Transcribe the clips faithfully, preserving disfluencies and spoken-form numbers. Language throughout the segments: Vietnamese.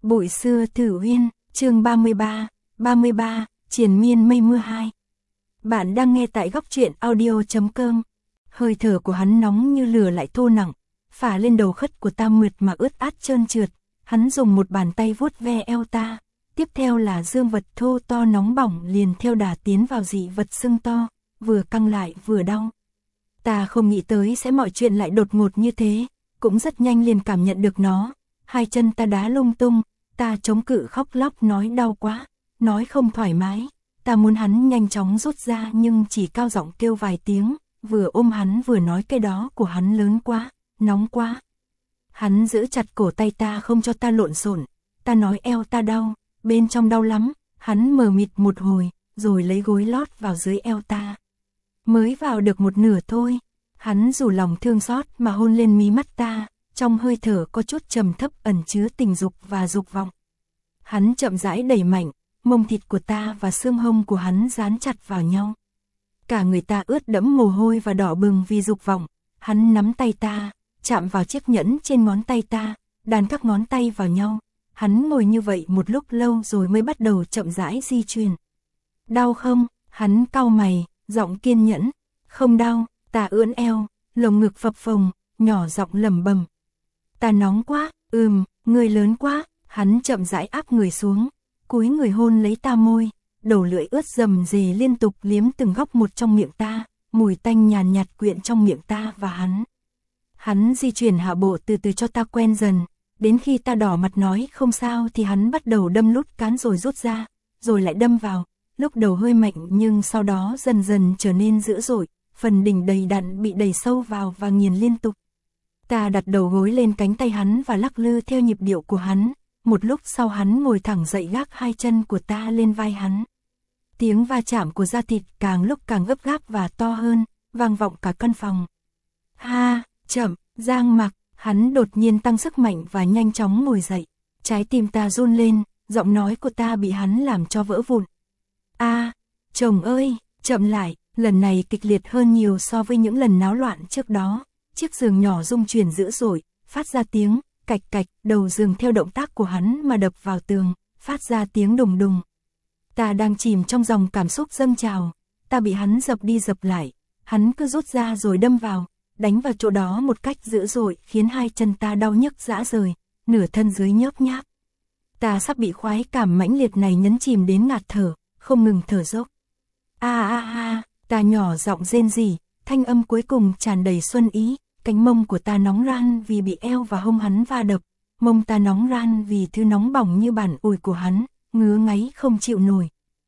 Bụi xưa Thử Uyên, chương ba mươi ba, ba mươi ba, triền miên mây mưa hai. Bạn đang nghe tại góc truyện audio chấm com. Hơi thở của hắn nóng như lửa lại thô nặng, phả lên đầu khất của ta mượt mà ướt át trơn trượt. Hắn dùng một bàn tay vuốt ve eo ta, tiếp theo là dương vật thô to nóng bỏng liền theo đà tiến vào dị vật sưng to, vừa căng lại vừa đau. Ta không nghĩ tới sẽ mọi chuyện lại đột ngột như thế, cũng rất nhanh liền cảm nhận được nó. Hai chân ta đá lung tung, ta chống cự khóc lóc nói đau quá, nói không thoải mái. Ta muốn hắn nhanh chóng rút ra nhưng chỉ cao giọng kêu vài tiếng, vừa ôm hắn vừa nói cái đó của hắn lớn quá, nóng quá. Hắn giữ chặt cổ tay ta không cho ta lộn xộn. Ta nói eo ta đau, bên trong đau lắm. Hắn mờ mịt một hồi, rồi lấy gối lót vào dưới eo ta. Mới vào được một nửa thôi, hắn rủ lòng thương xót mà hôn lên mí mắt ta, trong hơi thở có chút trầm thấp ẩn chứa tình dục và dục vọng. Hắn chậm rãi đẩy mạnh, mông thịt của ta và xương hông của hắn dán chặt vào nhau. Cả người ta ướt đẫm mồ hôi và đỏ bừng vì dục vọng. Hắn nắm tay ta, chạm vào chiếc nhẫn trên ngón tay ta, đàn các ngón tay vào nhau. Hắn ngồi như vậy một lúc lâu rồi mới bắt đầu chậm rãi di chuyển. Đau không? Hắn cau mày, giọng kiên nhẫn. Không đau. Ta ưỡn eo, lồng ngực phập phồng, nhỏ giọng lẩm bẩm. Ta nóng quá, ừm, người lớn quá. Hắn chậm rãi áp người xuống, cúi người hôn lấy ta môi, đầu lưỡi ướt rầm rề liên tục liếm từng góc một trong miệng ta, mùi tanh nhàn nhạt quyện trong miệng ta và hắn. Hắn di chuyển hạ bộ từ từ cho ta quen dần, đến khi ta đỏ mặt nói không sao thì hắn bắt đầu đâm lút cán rồi rút ra, rồi lại đâm vào, lúc đầu hơi mạnh nhưng sau đó dần dần trở nên dữ dội, phần đỉnh đầy đặn bị đẩy sâu vào và nghiền liên tục. Ta đặt đầu gối lên cánh tay hắn và lắc lư theo nhịp điệu của hắn. Một lúc sau hắn ngồi thẳng dậy gác hai chân của ta lên vai hắn. Tiếng va chạm của da thịt càng lúc càng gấp gáp và to hơn, vang vọng cả căn phòng. Ha, chậm, Giang Mặc, hắn đột nhiên tăng sức mạnh và nhanh chóng ngồi dậy. Trái tim ta run lên, giọng nói của ta bị hắn làm cho vỡ vụn. A, à, chồng ơi, chậm lại, lần này kịch liệt hơn nhiều so với những lần náo loạn trước đó. Chiếc giường nhỏ rung chuyển dữ dội, phát ra tiếng cạch cạch, đầu giường theo động tác của hắn mà đập vào tường, phát ra tiếng đùng đùng. Ta đang chìm trong dòng cảm xúc dâng trào, ta bị hắn dập đi dập lại, hắn cứ rút ra rồi đâm vào, đánh vào chỗ đó một cách dữ dội khiến hai chân ta đau nhức rã rời, nửa thân dưới nhớp nháp. Ta sắp bị khoái cảm mãnh liệt này nhấn chìm đến ngạt thở, không ngừng thở dốc. A a a, ta nhỏ giọng rên rỉ, thanh âm cuối cùng tràn đầy xuân ý. Cánh mông của ta nóng ran vì bị eo và hông hắn va đập, mông ta nóng ran vì thứ nóng bỏng như bản ủi của hắn, ngứa ngáy không chịu nổi.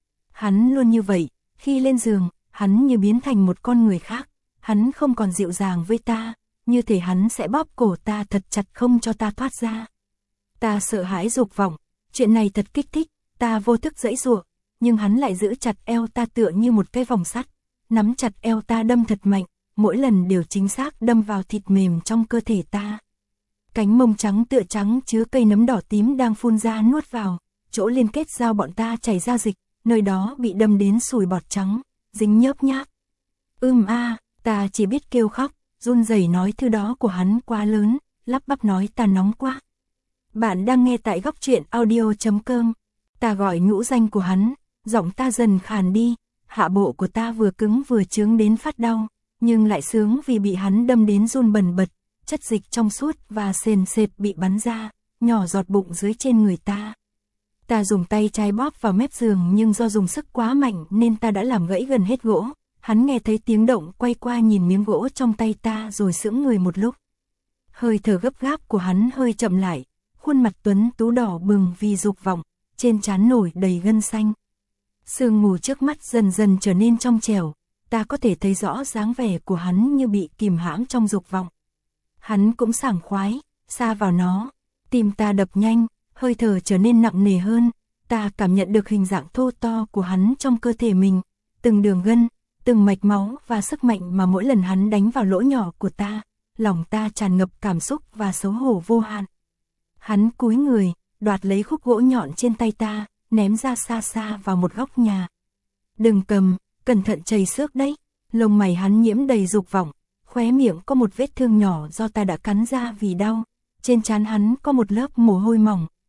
Hắn luôn như vậy, khi lên giường, hắn như biến thành một con người khác, hắn không còn dịu dàng với ta, như thể hắn sẽ bóp cổ ta thật chặt không cho ta thoát ra. Ta sợ hãi dục vọng, chuyện này thật kích thích, ta vô thức giãy giụa, nhưng hắn lại giữ chặt eo ta tựa như một cái vòng sắt, nắm chặt eo ta đâm thật mạnh. Mỗi lần đều chính xác đâm vào thịt mềm trong cơ thể ta. Cánh mông trắng tựa trắng chứa cây nấm đỏ tím đang phun ra nuốt vào, chỗ liên kết giao bọn ta chảy ra dịch, nơi đó bị đâm đến sùi bọt trắng, dính nhớp nháp. Ưm a, à, ta chỉ biết kêu khóc, run rẩy nói thứ đó của hắn quá lớn, lắp bắp nói ta nóng quá. Bạn đang nghe tại góc truyện audio chấm com. Ta gọi ngũ danh của hắn, giọng ta dần khàn đi, hạ bộ của ta vừa cứng vừa chướng đến phát đau. Nhưng lại sướng vì bị hắn đâm đến run bần bật, chất dịch trong suốt và sền sệt bị bắn ra, nhỏ giọt bụng dưới trên người ta. Ta dùng tay trái bóp vào mép giường nhưng do dùng sức quá mạnh nên ta đã làm gãy gần hết gỗ. Hắn nghe thấy tiếng động quay qua nhìn miếng gỗ trong tay ta rồi sững người một lúc. Hơi thở gấp gáp của hắn hơi chậm lại, khuôn mặt tuấn tú đỏ bừng vì dục vọng, trên trán nổi đầy gân xanh. Sương mù trước mắt dần dần trở nên trong trẻo. Ta có thể thấy rõ dáng vẻ của hắn như bị kìm hãm trong dục vọng. Hắn cũng sảng khoái, sa vào nó, tim ta đập nhanh, hơi thở trở nên nặng nề hơn, ta cảm nhận được hình dạng thô to của hắn trong cơ thể mình, từng đường gân, từng mạch máu và sức mạnh mà mỗi lần hắn đánh vào lỗ nhỏ của ta, lòng ta tràn ngập cảm xúc và xấu hổ vô hạn. Hắn cúi người, đoạt lấy khúc gỗ nhọn trên tay ta, ném ra xa xa vào một góc nhà. Đừng cầm, cẩn thận chảy xước đấy. Lông mày hắn nhiễm đầy dục vọng, khóe miệng có một vết thương nhỏ do ta đã cắn ra vì đau. Trên trán hắn có một lớp mồ hôi mỏng,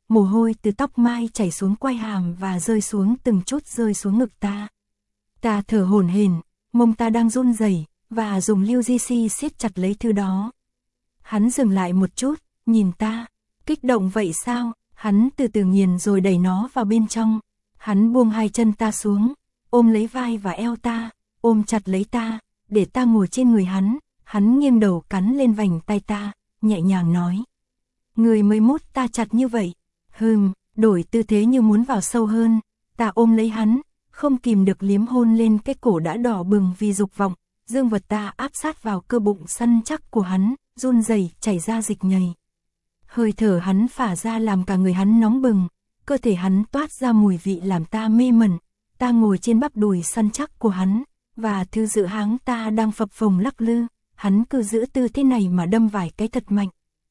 mồ hôi từ tóc mai chảy xuống quai hàm và rơi xuống từng chút rơi xuống ngực ta. Ta thở hổn hển, mông ta đang run rẩy và dùng lưu gi xi siết chặt lấy thứ đó. Hắn dừng lại một chút, nhìn ta, kích động vậy sao? Hắn từ từ nghiền rồi đẩy nó vào bên trong. Hắn buông hai chân ta xuống, ôm lấy vai và eo ta, ôm chặt lấy ta, để ta ngồi trên người hắn. Hắn nghiêng đầu cắn lên vành tay ta, nhẹ nhàng nói. Người mới mút ta chặt như vậy. Hừm, đổi tư thế như muốn vào sâu hơn. Ta ôm lấy hắn, không kìm được liếm hôn lên cái cổ đã đỏ bừng vì dục vọng. Dương vật ta áp sát vào cơ bụng săn chắc của hắn, run rẩy chảy ra dịch nhầy. Hơi thở hắn phả ra làm cả người hắn nóng bừng, cơ thể hắn toát ra mùi vị làm ta mê mẩn. Ta ngồi trên bắp đùi săn chắc của hắn, và thứ dự háng ta đang phập phồng lắc lư, hắn cứ giữ tư thế này mà đâm vài cái thật mạnh.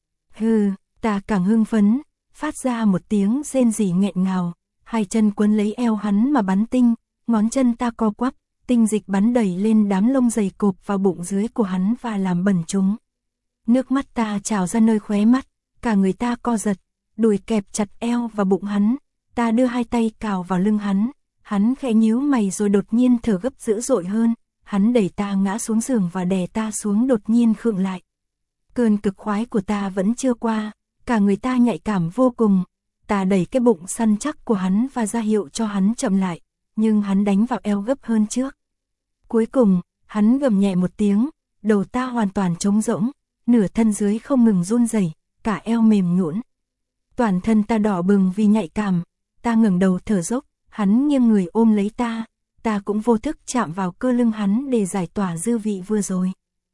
Hừ, ta càng hưng phấn, phát ra một tiếng rên rỉ nghẹn ngào, hai chân quấn lấy eo hắn mà bắn tinh, ngón chân ta co quắp, tinh dịch bắn đầy lên đám lông dày cộp vào bụng dưới của hắn và làm bẩn chúng. Nước mắt ta trào ra nơi khóe mắt, cả người ta co giật, đùi kẹp chặt eo và bụng hắn, ta đưa hai tay cào vào lưng hắn, hắn khẽ nhíu mày rồi đột nhiên thở gấp dữ dội hơn, hắn đẩy ta ngã xuống giường và đè ta xuống đột nhiên khựng lại. Cơn cực khoái của ta vẫn chưa qua, cả người ta nhạy cảm vô cùng, ta đẩy cái bụng săn chắc của hắn và ra hiệu cho hắn chậm lại, nhưng hắn đánh vào eo gấp hơn trước. Cuối cùng, hắn gầm nhẹ một tiếng, đầu ta hoàn toàn trống rỗng, nửa thân dưới không ngừng run rẩy, cả eo mềm nhũn. Toàn thân ta đỏ bừng vì nhạy cảm, ta ngẩng đầu thở dốc, hắn nghiêng người ôm lấy ta, ta cũng vô thức chạm vào cơ lưng hắn để giải tỏa dư vị vừa rồi.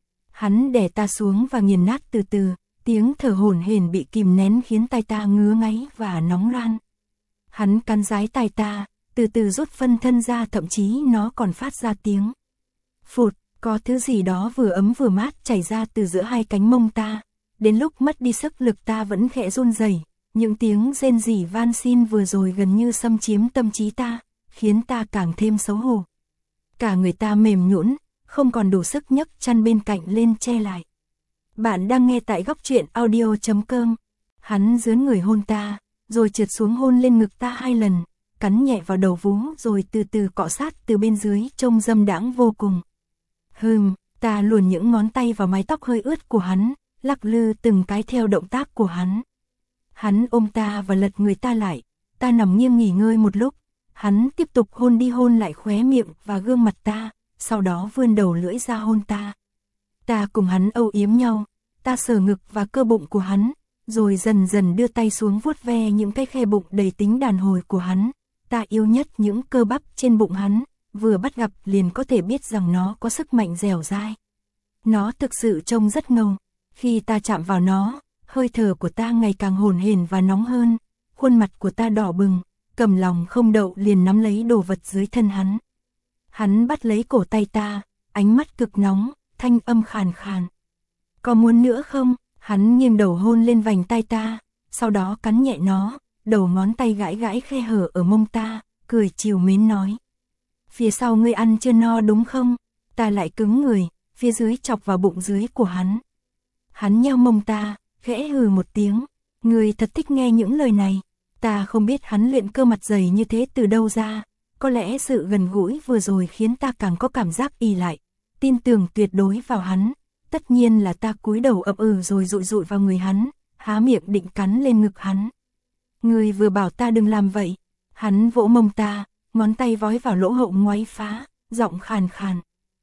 Hắn đè ta xuống và nghiền nát từ từ, tiếng thở hổn hển bị kìm nén khiến tai ta ngứa ngáy và nóng ran. Hắn cắn rái tai ta, từ từ rút phân thân ra, thậm chí nó còn phát ra tiếng phụt, có thứ gì đó vừa ấm vừa mát chảy ra từ giữa hai cánh mông ta. Đến lúc mất đi sức lực ta vẫn khẽ run rẩy, những tiếng rên rỉ van xin vừa rồi gần như xâm chiếm tâm trí ta, khiến ta càng thêm xấu hổ. Cả người ta mềm nhũn, không còn đủ sức nhấc chăn bên cạnh lên che lại. Bạn đang nghe tại góc truyện audio chấm com. Hắn dướn người hôn ta, rồi trượt xuống hôn lên ngực ta hai lần, cắn nhẹ vào đầu vú rồi từ từ cọ sát từ bên dưới, trông dâm đãng vô cùng. Hừm, ta luồn những ngón tay vào mái tóc hơi ướt của hắn, lắc lư từng cái theo động tác của hắn. Hắn ôm ta và lật người ta lại, ta nằm nghiêng nghỉ ngơi một lúc, hắn tiếp tục hôn đi hôn lại khóe miệng và gương mặt ta, sau đó vươn đầu lưỡi ra hôn ta. Ta cùng hắn âu yếm nhau, ta sờ ngực và cơ bụng của hắn, rồi dần dần đưa tay xuống vuốt ve những cái khe bụng đầy tính đàn hồi của hắn. Ta yêu nhất những cơ bắp trên bụng hắn, vừa bắt gặp liền có thể biết rằng nó có sức mạnh dẻo dai. Nó thực sự trông rất ngầu. Khi ta chạm vào nó, hơi thở của ta ngày càng hổn hển và nóng hơn, khuôn mặt của ta đỏ bừng, cầm lòng không đậu liền nắm lấy đồ vật dưới thân hắn. Hắn bắt lấy cổ tay ta, ánh mắt cực nóng, thanh âm khàn khàn. Có muốn nữa không? Hắn nghiêng đầu hôn lên vành tai ta, sau đó cắn nhẹ nó, đầu ngón tay gãi gãi khe hở ở mông ta, cười trìu mến nói. Phía sau ngươi ăn chưa no đúng không? Ta lại cứng người, phía dưới chọc vào bụng dưới của hắn. Hắn nheo mông ta, khẽ hừ một tiếng. Ngươi thật thích nghe những lời này. Ta không biết hắn luyện cơ mặt dày như thế từ đâu ra. Có lẽ sự gần gũi vừa rồi khiến ta càng có cảm giác ì lại, tin tưởng tuyệt đối vào hắn. Tất nhiên là ta cúi đầu ậm ừ rồi dụi dụi vào người hắn, há miệng định cắn lên ngực hắn. Ngươi vừa bảo ta đừng làm vậy. Hắn vỗ mông ta, ngón tay vói vào lỗ hậu ngoáy phá, giọng khàn khàn.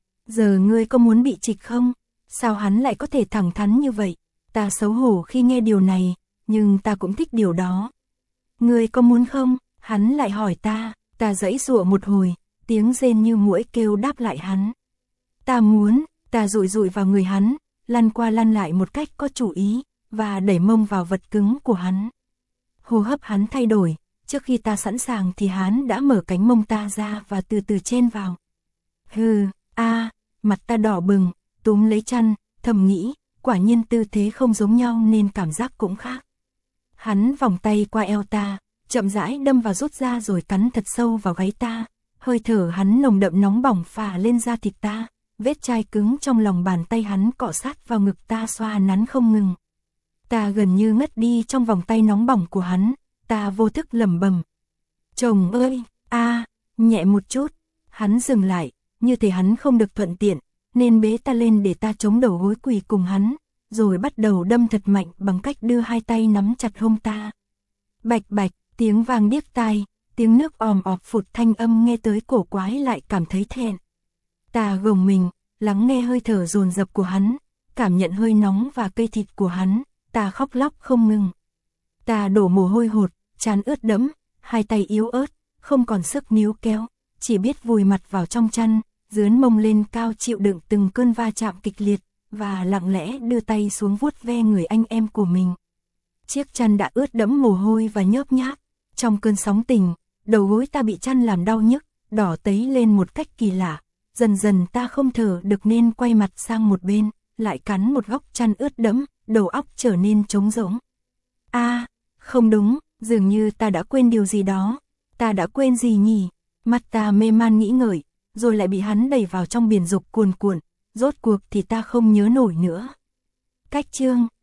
Giờ ngươi có muốn bị trịch không? Sao hắn lại có thể thẳng thắn như vậy? Ta xấu hổ khi nghe điều này, nhưng ta cũng thích điều đó. Ngươi có muốn không? Hắn lại hỏi ta, ta giãy giụa một hồi, tiếng rên như muỗi kêu đáp lại hắn. Ta muốn, ta dụi dụi vào người hắn, lăn qua lăn lại một cách có chủ ý, và đẩy mông vào vật cứng của hắn. Hô hấp hắn thay đổi, trước khi ta sẵn sàng thì hắn đã mở cánh mông ta ra và từ từ chen vào. Hừ, a, mặt ta đỏ bừng, túm lấy chăn, thầm nghĩ, quả nhiên tư thế không giống nhau nên cảm giác cũng khác. Hắn vòng tay qua eo ta, chậm rãi đâm vào rút ra rồi cắn thật sâu vào gáy ta, hơi thở hắn nồng đậm nóng bỏng phả lên da thịt ta, vết chai cứng trong lòng bàn tay hắn cọ sát vào ngực ta xoa nắn không ngừng. Ta gần như ngất đi trong vòng tay nóng bỏng của hắn, ta vô thức lẩm bẩm. Chồng ơi, a, nhẹ một chút. Hắn dừng lại, như thể hắn không được thuận tiện, nên bế ta lên để ta chống đầu gối quỳ cùng hắn, rồi bắt đầu đâm thật mạnh bằng cách đưa hai tay nắm chặt hông ta. Bạch bạch, tiếng vang điếc tai, tiếng nước òm ọp phụt, thanh âm nghe tới cổ quái lại cảm thấy thẹn. Ta gồng mình, lắng nghe hơi thở dồn dập của hắn, cảm nhận hơi nóng và cây thịt của hắn, ta khóc lóc không ngừng. Ta đổ mồ hôi hột, trán ướt đẫm, hai tay yếu ớt, không còn sức níu kéo, chỉ biết vùi mặt vào trong chăn, dướn mông lên cao chịu đựng từng cơn va chạm kịch liệt, và lặng lẽ đưa tay xuống vuốt ve người anh em của mình. Chiếc chăn đã ướt đẫm mồ hôi và nhớp nháp, trong cơn sóng tình, đầu gối ta bị chăn làm đau nhức, đỏ tấy lên một cách kỳ lạ. Dần dần ta không thở được nên quay mặt sang một bên, lại cắn một góc chăn ướt đẫm, đầu óc trở nên trống rỗng. A, à, không đúng, dường như ta đã quên điều gì đó. Ta đã quên gì nhỉ? Mắt ta mê man nghĩ ngợi, rồi lại bị hắn đẩy vào trong biển dục cuồn cuộn, rốt cuộc thì ta không nhớ nổi nữa. Cách chương